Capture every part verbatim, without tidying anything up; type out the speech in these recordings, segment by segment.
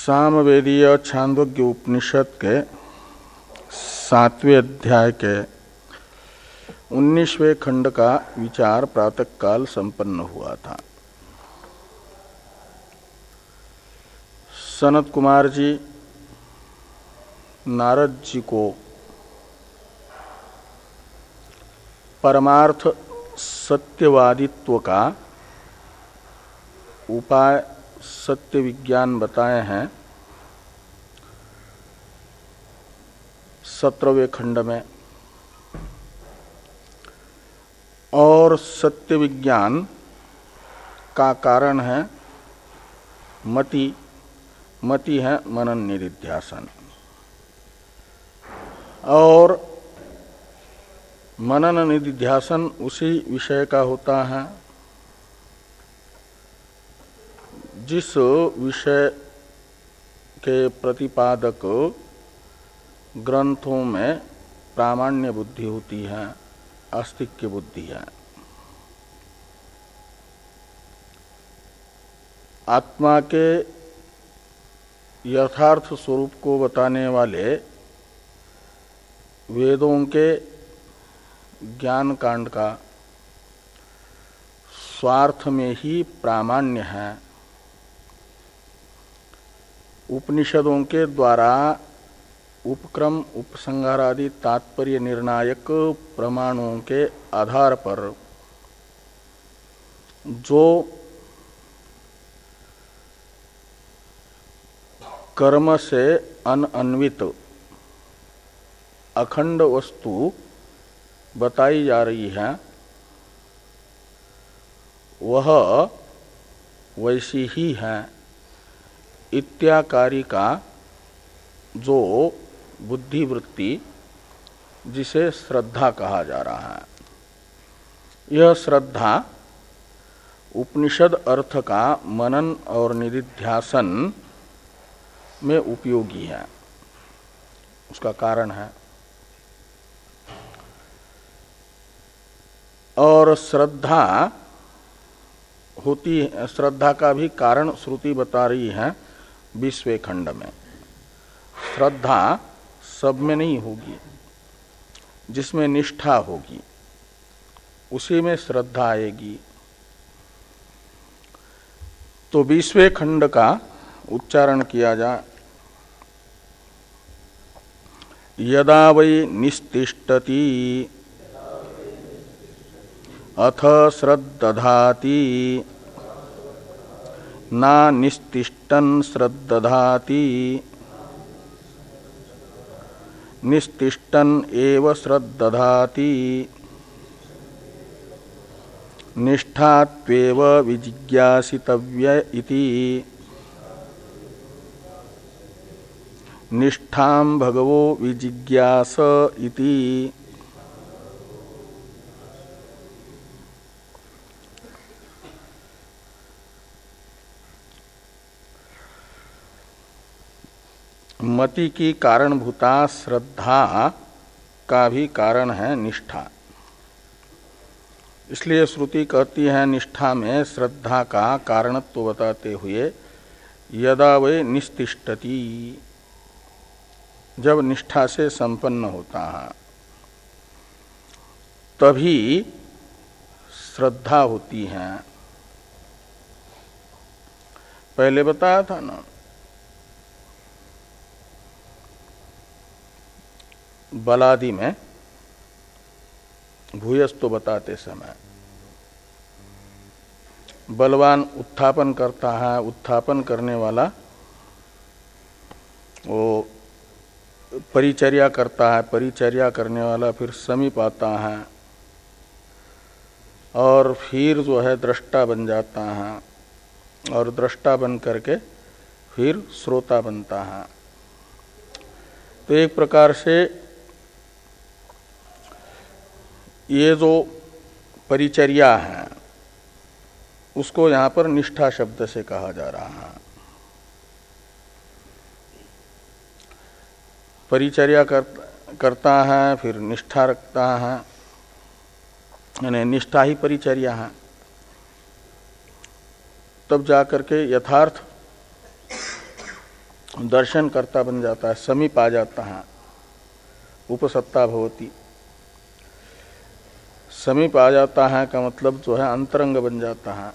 सामवेदीय छांदोग्य उपनिषद के सातवें अध्याय के उन्नीसवें खंड का विचार प्रातःकाल संपन्न हुआ था। सनत कुमार जी नारद जी को परमार्थ सत्यवादित्व का उपाय सत्य विज्ञान बताए हैं सत्रहवें खंड में। और सत्य विज्ञान का कारण है मति, मति है मनन निधिध्यासन। और मनन निधिध्यासन उसी विषय का होता है जिस विषय के प्रतिपादक ग्रंथों में प्रामाण्य बुद्धि होती है, आस्तिक्य बुद्धि है। आत्मा के यथार्थ स्वरूप को बताने वाले वेदों के ज्ञान कांड का स्वार्थ में ही प्रामाण्य है। उपनिषदों के द्वारा उपक्रम उपसंहार आदि तात्पर्य निर्णायक प्रमाणों के आधार पर जो कर्म से अनअन्वित अखंड वस्तु बताई जा रही है वह वैसी ही है इत्याकारी का जो बुद्धिवृत्ति जिसे श्रद्धा कहा जा रहा है, यह श्रद्धा उपनिषद अर्थ का मनन और निधिध्यासन में उपयोगी है, उसका कारण है। और श्रद्धा होती है, श्रद्धा का भी कारण श्रुति बता रही है बीसवें खंड में। श्रद्धा सब में नहीं होगी, जिसमें निष्ठा होगी उसी में श्रद्धा आएगी। तो बीसवें खंड का उच्चारण किया जाए। यदा वै निस्तिष्ठति अथ श्रद्दधाति ना निस्तिष्ठन् श्रद्दधाति निस्तिष्ठन् एव श्रद्दधाति निष्ठात्वेव विजिज्ञासितव्य इति निष्ठां भगवो विजिज्ञास इति। मति की कारणभूता श्रद्धा का भी कारण है निष्ठा। इसलिए श्रुति कहती है निष्ठा में श्रद्धा का कारणत्व बताते हुए यदा वे निस्तिष्ठति, जब निष्ठा से संपन्न होता है तभी श्रद्धा होती है। पहले बताया था ना, बलादि में भूयस्तो बताते समय बलवान उत्थापन करता है, उत्थापन करने वाला वो परिचर्या करता है, परिचर्या करने वाला फिर समीप आता है और फिर जो है दृष्टा बन जाता है और दृष्टा बन करके फिर श्रोता बनता है। तो एक प्रकार से ये जो परिचर्या है उसको यहाँ पर निष्ठा शब्द से कहा जा रहा है। परिचर्या कर, करता है फिर निष्ठा रखता है, यानी निष्ठा ही परिचर्या है। तब जाकर के यथार्थ दर्शन करता बन जाता है, समीप आ जाता है, उपसत्ता भवती। समीप आ जाता है का मतलब जो है अंतरंग बन जाता है,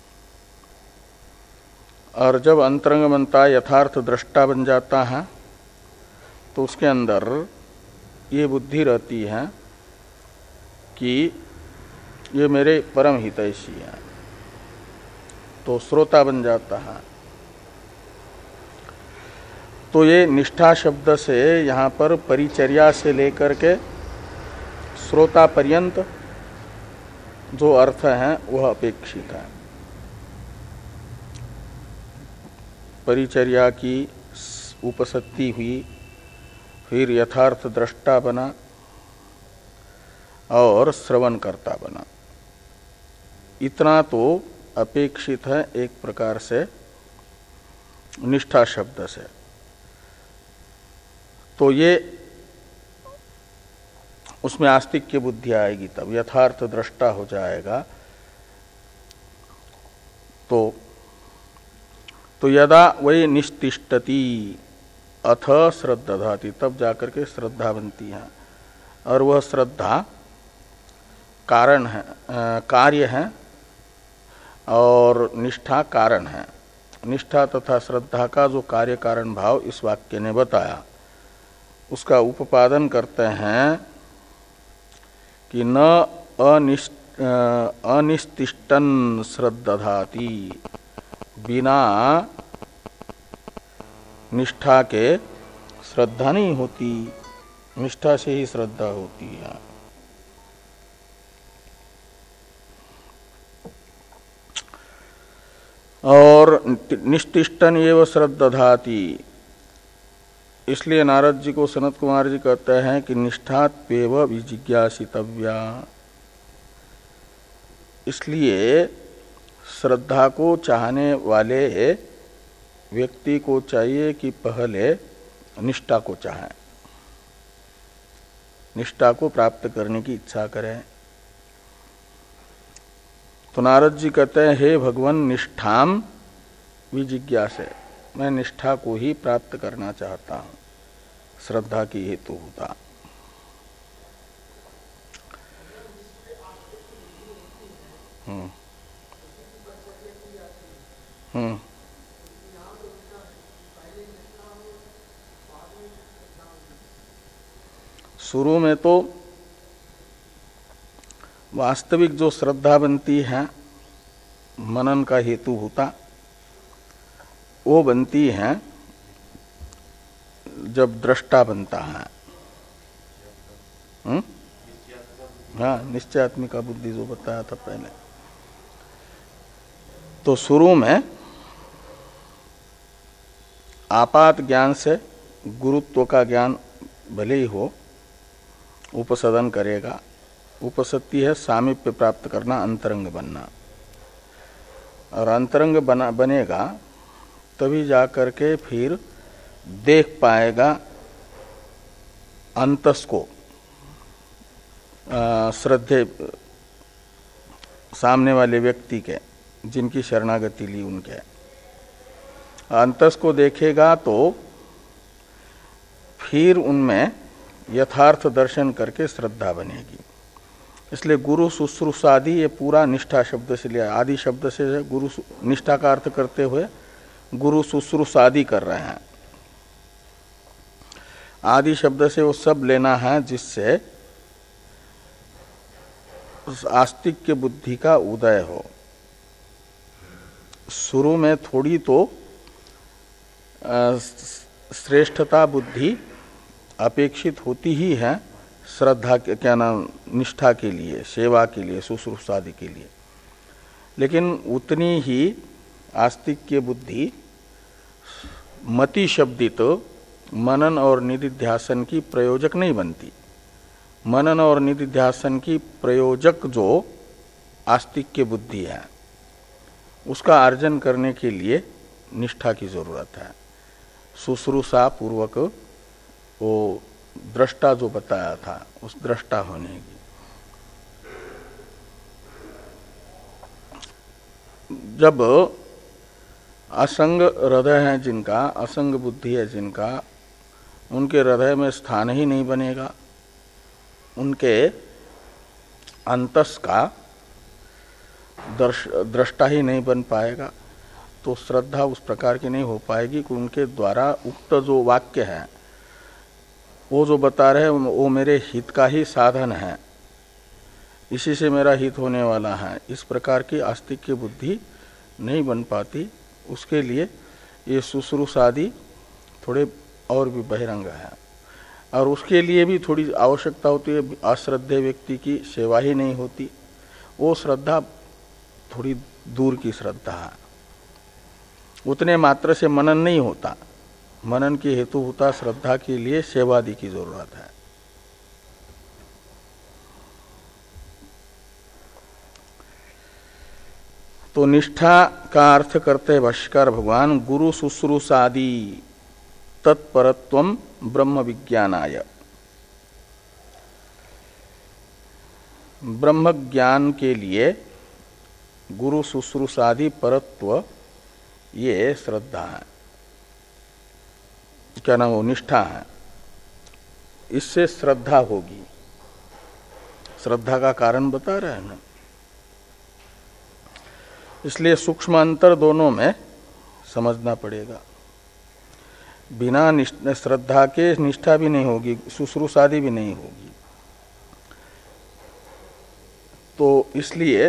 और जब अंतरंग बनता है यथार्थ दृष्टा बन जाता है तो उसके अंदर ये बुद्धि रहती है कि ये मेरे परम हितैषी है, तो श्रोता बन जाता है। तो ये निष्ठा शब्द से यहाँ पर परिचर्या से लेकर के श्रोता पर्यंत जो अर्थ है वह अपेक्षित है। परिचर्या की उपसत्ति हुई, फिर यथार्थ दृष्टा बना और श्रवण करता बना, इतना तो अपेक्षित है एक प्रकार से निष्ठा शब्द से। तो ये उसमें आस्तिक्य बुद्धि आएगी, तब यथार्थ दृष्टा हो जाएगा। तो तो यदा वही निष्तिष्ठति अथ श्रद्धाति, तब जाकर के श्रद्धा बनती है, और वह श्रद्धा कारण है, कार्य है, और निष्ठा कारण है। निष्ठा तथा श्रद्धा का जो कार्य कारण भाव इस वाक्य ने बताया, उसका उपादन करते हैं कि न अनिष्ट अनिष्तिष्टन श्रद्धाति, बिना निष्ठा के श्रद्धा नहीं होती, निष्ठा से ही श्रद्धा होती है। और निष्तिष्टन एव श्रद्धाति, इसलिए नारद जी को सनत कुमार जी कहते हैं कि निष्ठात्वेव विजिज्ञासितव्या। इसलिए श्रद्धा को चाहने वाले व्यक्ति को चाहिए कि पहले निष्ठा को चाहें, निष्ठा को प्राप्त करने की इच्छा करें। तो नारद जी कहते हैं, हे भगवान निष्ठाम विजिज्ञासे, मैं निष्ठा को ही प्राप्त करना चाहता हूं, श्रद्धा की हेतु होता। हम्म हम्म शुरू में तो वास्तविक जो श्रद्धा बनती है, मनन का हेतु होता, वो बनती है जब दृष्टा बनता है। हम्म हाँ, निश्चयात्मिका बुद्धि जो बताया था पहले। तो शुरू में आपात ज्ञान से गुरुत्व का ज्ञान भले ही हो, उपसदन करेगा। उपसत्ति है सामीप्य प्राप्त करना, अंतरंग बनना, और अंतरंग बना बनेगा तभी जाकर के फिर देख पाएगा अंतस को, श्रद्धे सामने वाले व्यक्ति के, जिनकी शरणागति ली उनके अंतस को देखेगा तो फिर उनमें यथार्थ दर्शन करके श्रद्धा बनेगी। इसलिए गुरु शुश्रूषादि ये पूरा निष्ठा शब्द से लिया, आदि शब्द से गुरु निष्ठा का अर्थ करते हुए गुरु शुश्रूषादि कर रहे हैं। आदि शब्द से वो सब लेना है जिससे आस्तिक्य बुद्धि का उदय हो। शुरू में थोड़ी तो श्रेष्ठता बुद्धि अपेक्षित होती ही है, श्रद्धा के क्या नाम निष्ठा के लिए, सेवा के लिए, शुश्रूषादि के लिए, लेकिन उतनी ही आस्तिक्य बुद्धि मति शब्दित तो मनन और निधिध्यासन की प्रयोजक नहीं बनती। मनन और निधिध्यासन की प्रयोजक जो आस्तिक्य बुद्धि है, उसका अर्जन करने के लिए निष्ठा की जरूरत है। शुश्रूषा पूर्वक वो दृष्टा जो बताया था, उस दृष्टा होने की। जब असंग हृदय है जिनका, असंग बुद्धि है जिनका, उनके हृदय में स्थान ही नहीं बनेगा, उनके अंतस का दर्श दृष्टा ही नहीं बन पाएगा। तो श्रद्धा उस प्रकार की नहीं हो पाएगी कि उनके द्वारा उक्त जो वाक्य है वो जो बता रहे वो मेरे हित का ही साधन है, इसी से मेरा हित होने वाला है, इस प्रकार की आस्तिक की बुद्धि नहीं बन पाती। उसके लिए ये शुश्रूषादि थोड़े और भी बहिरंग है, और उसके लिए भी थोड़ी आवश्यकता होती है। अश्रद्धेय व्यक्ति की सेवा ही नहीं होती, वो श्रद्धा थोड़ी दूर की श्रद्धा है। उतने मात्र से मनन नहीं होता, मनन की हेतुभूता श्रद्धा के लिए सेवादि की जरूरत है। तो निष्ठा का अर्थ करते भाष्यकार भगवान, गुरु शुश्रूषादि तत्परत्वम ब्रह्म विज्ञानाय। ब्रह्म ज्ञान के लिए गुरु शुश्रूषादि परत्व ये श्रद्धा है, क्या नाम वो निष्ठा है। इससे श्रद्धा होगी, श्रद्धा का कारण बता रहे हैं ना। इसलिए सूक्ष्म अंतर दोनों में समझना पड़ेगा। बिना श्रद्धा के निष्ठा भी नहीं होगी, शुश्रूषादि भी नहीं होगी। तो इसलिए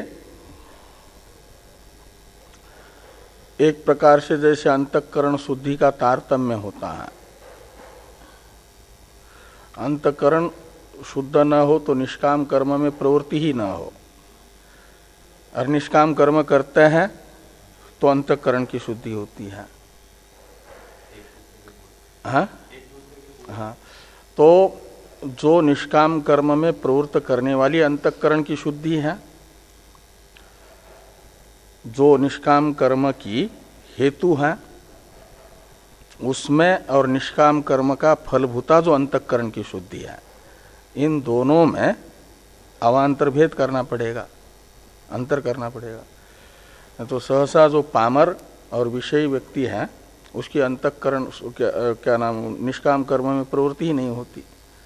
एक प्रकार से जैसे अंतःकरण शुद्धि का तारतम्य होता है, अंतःकरण शुद्ध न हो तो निष्काम कर्म में प्रवृत्ति ही न हो, और निष्काम कर्म करते हैं तो अंतःकरण की शुद्धि होती है। हाँ हाँ, तो जो निष्काम कर्म में प्रवृत्त करने वाली अंतःकरण की शुद्धि है, जो निष्काम कर्म की हेतु है, उसमें और निष्काम कर्म का फलभूता जो अंतःकरण की शुद्धि है, इन दोनों में अवान्तर भेद करना पड़ेगा, अंतर करना पड़ेगा। तो सहसा जो पामर और विषयी व्यक्ति है उसकी अंतःकरण क्या, क्या नाम निष्काम कर्म में प्रवृत्ति ही नहीं होती।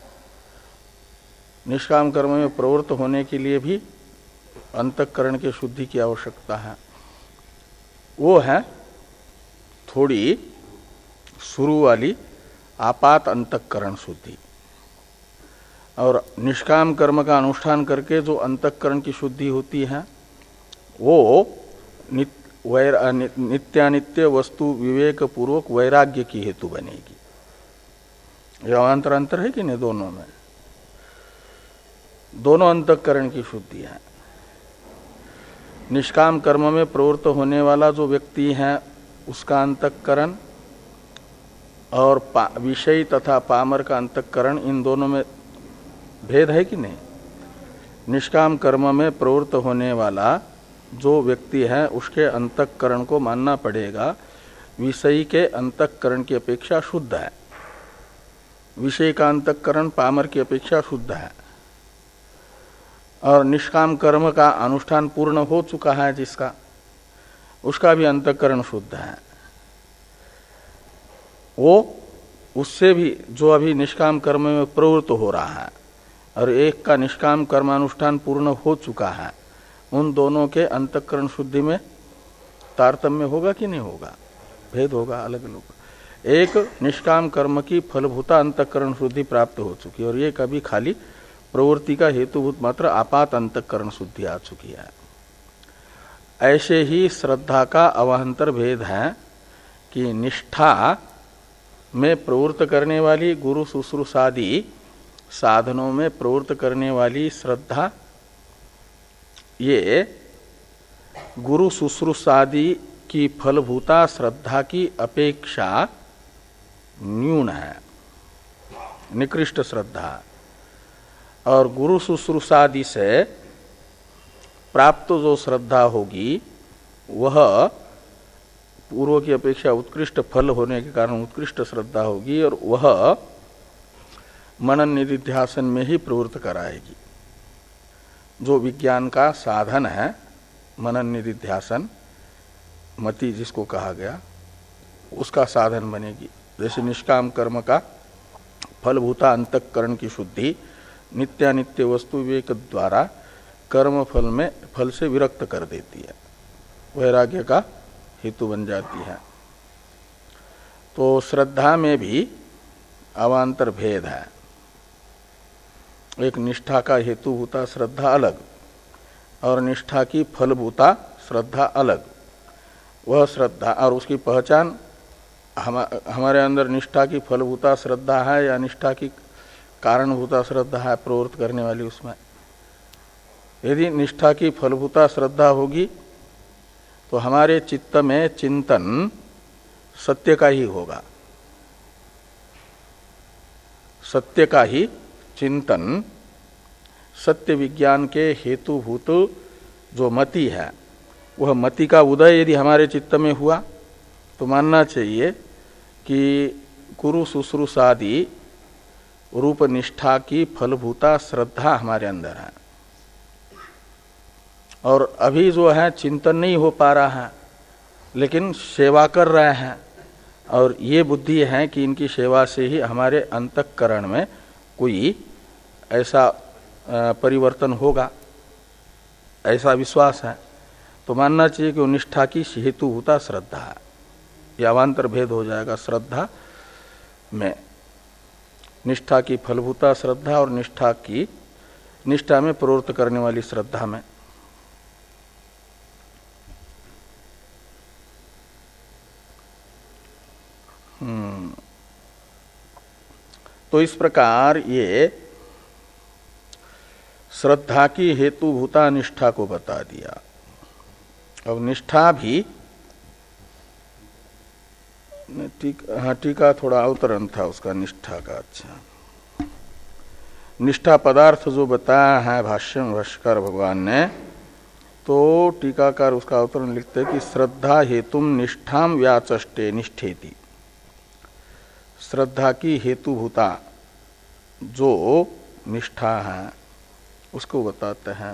निष्काम कर्म में प्रवृत्त होने के लिए भी अंतःकरण के शुद्धि की आवश्यकता है। वो है थोड़ी शुरू वाली आपात अंतःकरण शुद्धि, और निष्काम कर्म का अनुष्ठान करके जो अंतःकरण की शुद्धि होती है वो नित, वैर, नित्यानित्य वस्तु विवेक पूर्वक वैराग्य की हेतु बनेगी। यह अंतर अंतर है कि नहीं, दोनों में दोनों अंतःकरण की शुद्धि है। निष्काम कर्म में प्रवृत्त होने वाला जो व्यक्ति है उसका अंतःकरण और विषयी तथा पामर का अंतःकरण, इन दोनों में भेद है कि नहीं। निष्काम कर्म में प्रवृत्त होने वाला जो व्यक्ति है उसके अंतःकरण को मानना पड़ेगा विषयी के अंतःकरण की अपेक्षा शुद्ध है, विषय का अंतःकरण पामर की अपेक्षा शुद्ध है। और निष्काम कर्म का अनुष्ठान पूर्ण हो चुका है जिसका, उसका भी अंतःकरण शुद्ध है। वो उससे भी जो अभी निष्काम कर्म में प्रवृत्त हो रहा है और एक का निष्काम कर्मानुष्ठान पूर्ण हो चुका है, उन दोनों के अंतःकरण शुद्धि में तारतम्य होगा कि नहीं होगा, भेद होगा, अलग अलग। एक निष्काम कर्म की फलभूता अंतःकरण शुद्धि प्राप्त हो चुकी है और ये कभी खाली प्रवृत्ति का हेतुभूत मात्र आपात अंतःकरण शुद्धि आ चुकी है। ऐसे ही श्रद्धा का अवान्तर भेद है कि निष्ठा में प्रवृत्त करने वाली गुरु शुश्रूषादि साधनों में प्रवृत्त करने वाली श्रद्धा, ये गुरु शुश्रूषादि की फलभूता श्रद्धा की अपेक्षा न्यून है, निकृष्ट श्रद्धा। और गुरु शुश्रूषादि से प्राप्त जो श्रद्धा होगी वह पूर्व की अपेक्षा उत्कृष्ट फल होने के कारण उत्कृष्ट श्रद्धा होगी, और वह मनन निधिध्यासन में ही प्रवृत्त कराएगी। जो विज्ञान का साधन है मनन निधिध्यासन, मति जिसको कहा गया उसका साधन बनेगी। जैसे निष्काम कर्म का फलभूता अंतःकरण की शुद्धि नित्यानित्य वस्तु विवेक द्वारा कर्म फल में फल से विरक्त कर देती है, वैराग्य का हेतु बन जाती है। तो श्रद्धा में भी अवान्तर भेद है। एक निष्ठा का हेतुभूता श्रद्धा अलग और निष्ठा की फलभूता श्रद्धा अलग। वह श्रद्धा और उसकी पहचान हम हमारे अंदर निष्ठा की फलभूता श्रद्धा है या निष्ठा की कारणभूता श्रद्धा है प्रवृत्त करने वाली। उसमें यदि निष्ठा की फलभूता श्रद्धा होगी तो हमारे चित्त में चिंतन सत्य का ही होगा, सत्य का ही चिंतन, सत्य विज्ञान के हेतुभूत जो मति है वह मति का उदय यदि हमारे चित्त में हुआ तो मानना चाहिए कि गुरु शुश्रूषादि रूप निष्ठा की फलभूता श्रद्धा हमारे अंदर है। और अभी जो है चिंतन नहीं हो पा रहा है लेकिन सेवा कर रहे हैं और ये बुद्धि है कि इनकी सेवा से ही हमारे अंतःकरण में कोई ऐसा परिवर्तन होगा, ऐसा विश्वास है। तो मानना चाहिए कि वो निष्ठा की हेतुभूता श्रद्धा है। यह अवान्तर भेद हो जाएगा श्रद्धा में, निष्ठा की फलभूता श्रद्धा और निष्ठा की निष्ठा में प्रवृत्त करने वाली श्रद्धा में। हम्म तो इस प्रकार ये श्रद्धा की हेतुभूता निष्ठा को बता दिया। अब निष्ठा भी हाँ टीका थोड़ा अवतरण था उसका निष्ठा का। अच्छा, निष्ठा पदार्थ जो बताया है भाष्य में भाष्यकार भगवान ने, तो टीकाकार उसका अवतरण लिखते हैं कि श्रद्धा हेतुम निष्ठाम व्याचष्टे निष्ठेति। श्रद्धा की हेतुभूता जो निष्ठा है उसको बताते हैं।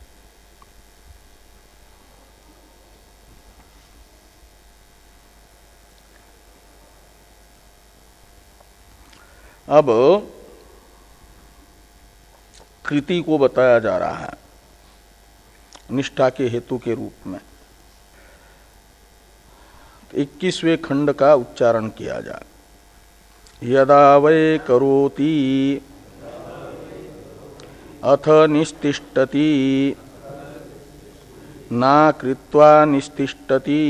अब कृति को बताया जा रहा है निष्ठा के हेतु के रूप में। इक्कीसवें खंड का उच्चारण किया जाए। यदा वै करोति अथ निस्तिष्ठति ना कृत्वा निस्तिष्ठति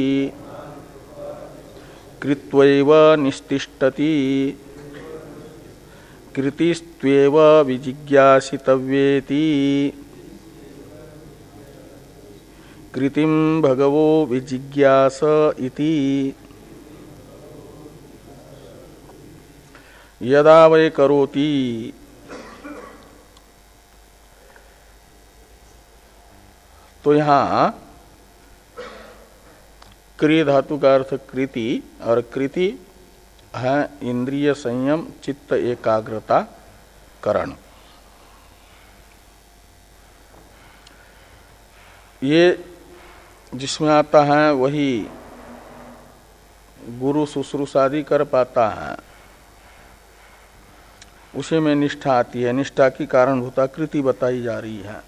कृत्वैव निस्तिष्ठति कृतिस्त्वेव विजिज्ञासितव्येति कृतिं भगवो विजिज्ञास इति। यदा वै करोति, तो यहाँ क्रिय धातु का अर्थ कृति और कृति है इंद्रिय संयम चित्त एकाग्रता करण। ये जिसमें आता है वही गुरु शुश्रूषादि कर पाता है, उसी में निष्ठा आती है। निष्ठा की कारणभूता कृति बताई जा रही है।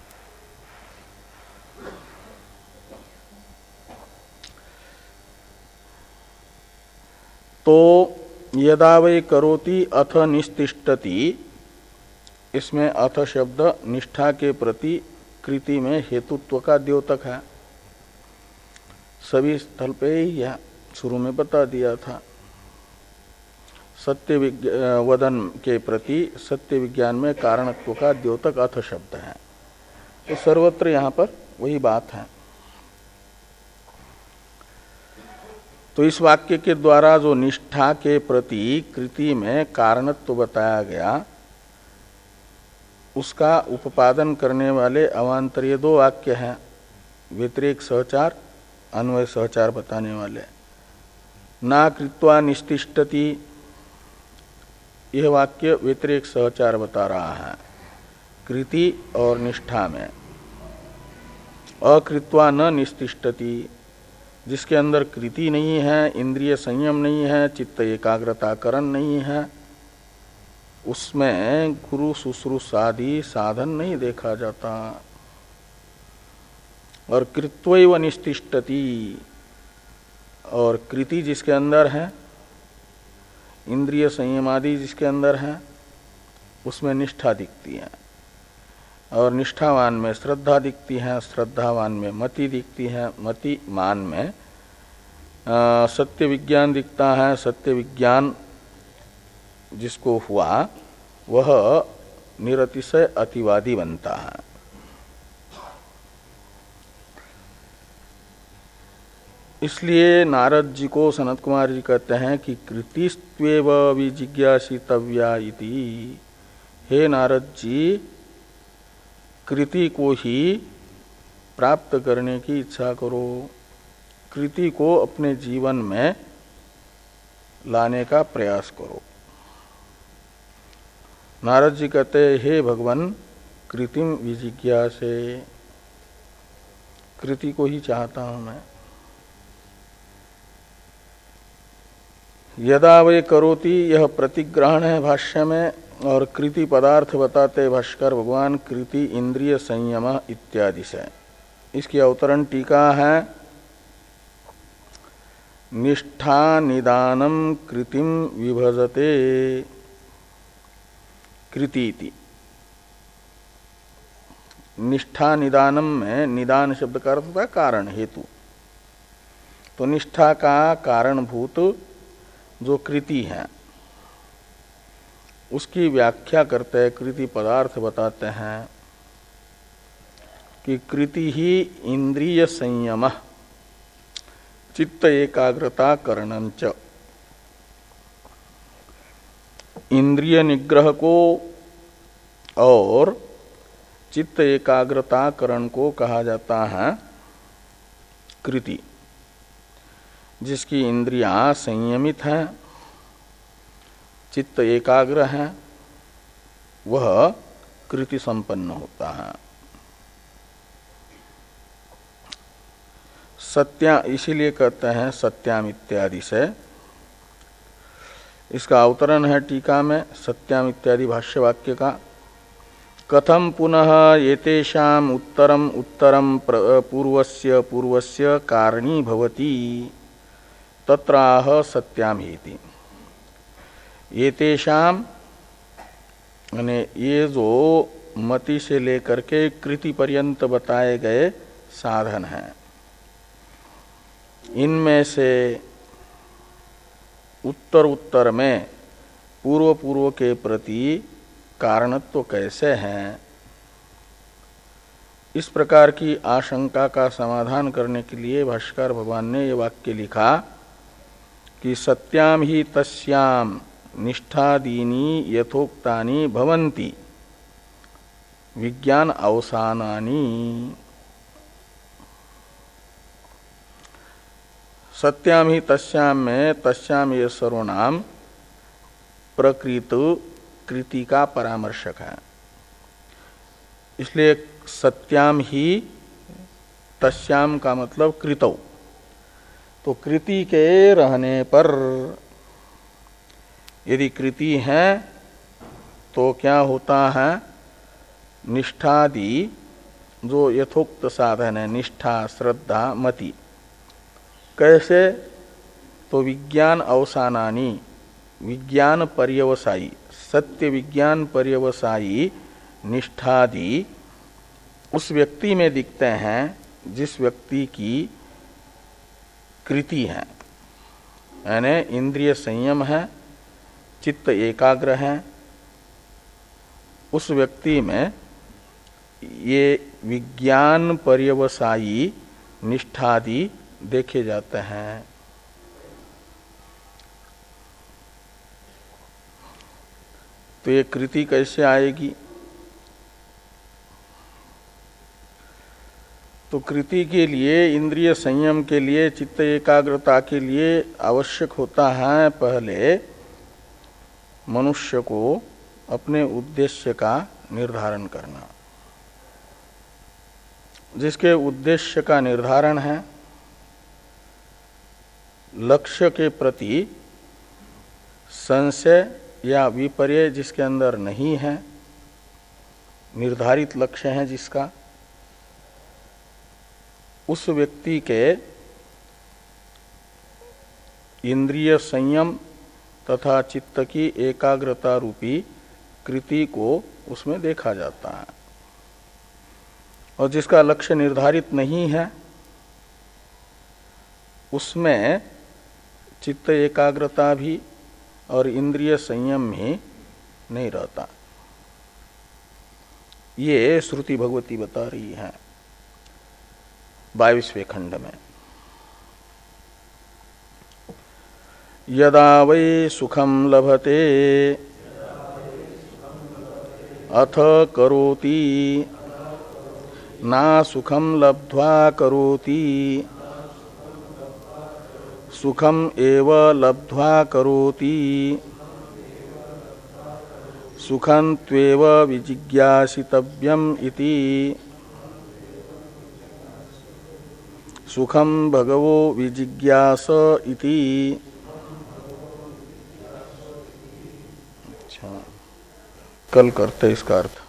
तो यदा वै करोति अथ निस्तिष्ठति, इसमें अथ शब्द निष्ठा के प्रति कृति में हेतुत्व का द्योतक है। सभी स्थल पे ही यह शुरू में बता दिया था। सत्य वदन के प्रति सत्य विज्ञान में कारणत्व का द्योतक अथ शब्द है। तो सर्वत्र यहाँ पर वही बात है। तो इस वाक्य के द्वारा जो निष्ठा के प्रति कृति में कारणत्व बताया गया, उसका उपादन करने वाले अवान्तरीय दो वाक्य हैं, व्यतिरेक सहचार, अन्वय सहचार बताने वाले। ना कृत्वा निस्तिष्ठति, यह वाक्य व्यतिरेक सहचार बता रहा है कृति और निष्ठा में। अकृत्वा न निस्तिष्ठति, जिसके अंदर कृति नहीं है, इंद्रिय संयम नहीं है, चित्त एकाग्रताकरण नहीं है, उसमें गुरु शुश्रूषादि साधन नहीं देखा जाता। और कृत्वैव निष्तिष्ठति, और कृति जिसके अंदर है, इंद्रिय संयमादि जिसके अंदर है, उसमें निष्ठा दिखती है, और निष्ठावान में श्रद्धा दिखती है, श्रद्धावान में मति दिखती है, मति मान में आ, सत्य विज्ञान दिखता है, सत्य विज्ञान जिसको हुआ वह निरतिशय अतिवादी बनता है। इसलिए नारद जी को सनत कुमार जी कहते हैं कि कृतिस्त्वेव विजिज्ञासितव्या इति। हे नारद जी, कृति को ही प्राप्त करने की इच्छा करो, कृति को अपने जीवन में लाने का प्रयास करो। नारद जी कहते हैं, हे भगवान, कृतिम विजिज्ञासे, कृति को ही चाहता हूं मैं। यदा वे करोति, यह प्रतिग्रहण है भाष्य में, और कृति पदार्थ बताते भाष्कर भगवान कृति इंद्रिय संयम इत्यादि से। इसकी अवतरण टीका है, निष्ठा निदानम कृतिम विभजते कृतीति। निष्ठा निदानम में निदान शब्द का अर्थ होता है कारण, हेतु। तो निष्ठा का कारणभूत जो कृति है उसकी व्याख्या करते हैं, कृति पदार्थ बताते हैं कि कृति ही इंद्रिय संयम चित्त एकाग्रता करणंच, इंद्रिय निग्रह को और चित्त एकाग्रता करण को कहा जाता है कृति। जिसकी इंद्रियां संयमित हैं, चित्त एकाग्र है, वह कृति संपन्न होता है। सत्या इसीलिए कहते हैं सत्याम इत्यादि से। इसका अवतरण है टीका में सत्याम इत्यादि भाष्य वाक्य का। कथम पुनः एतेषाम उत्तरम उत्तरम पूर्वस्य पूर्वस्य कारणी भवति तत्राह सत्याम हेति। एतेषाम यानी ये जो मति से लेकर के कृति पर्यंत बताए गए साधन हैं, इनमें से उत्तर उत्तर में पूर्व पूर्व के प्रति कारणत्व कैसे हैं, इस प्रकार की आशंका का समाधान करने के लिए भाष्कर भगवान ने ये वाक्य लिखा कि सत्याम ही तस्याम निष्ठादीनी यथोक्तानि भवन्ति विज्ञान अवसानानि। सत्याम ही तस्याम में तस्याम ये सर्वनाम प्रकृत कृति का परामर्शक है, इसलिए सत्याम ही तस्याम का मतलब कृतौ। तो कृति के रहने पर यदि कृति है तो क्या होता है, निष्ठादि जो यथोक्त साधन है, निष्ठा श्रद्धा मति, कैसे, तो विज्ञान अवसानानि, विज्ञान पर्यवसायी, सत्य विज्ञान पर्यवसायी निष्ठादि उस व्यक्ति में दिखते हैं जिस व्यक्ति की कृति है, यानी इंद्रिय संयम है, चित्त एकाग्र है। उस व्यक्ति में ये विज्ञान पर्यवसायी निष्ठादि देखे जाते हैं। तो ये कृति कैसे आएगी? तो कृति के लिए, इंद्रिय संयम के लिए, चित्त एकाग्रता के लिए आवश्यक होता है पहले मनुष्य को अपने उद्देश्य का निर्धारण करना। जिसके उद्देश्य का निर्धारण है लक्ष्य के प्रति संशय या विपर्य जिसके अंदर नहीं है, निर्धारित लक्ष्य है जिसका, उस व्यक्ति के इंद्रिय संयम तथा चित्त की एकाग्रता रूपी कृति को उसमें देखा जाता है। और जिसका लक्ष्य निर्धारित नहीं है उसमें चित्त एकाग्रता भी और इंद्रिय संयम भी नहीं रहता। ये श्रुति भगवती बता रही है बाईसवें खंड में। यदा वै सुखम लभते अथ करोति ना सुखम लब्ध्वा करोति सुखम एव लब्ध्वा करोति सुखं त्वेव विजिज्ञासितव्यम् इति सुखम भगवो विजिज्ञास इति। अच्छा, कल करते इसका अर्थ।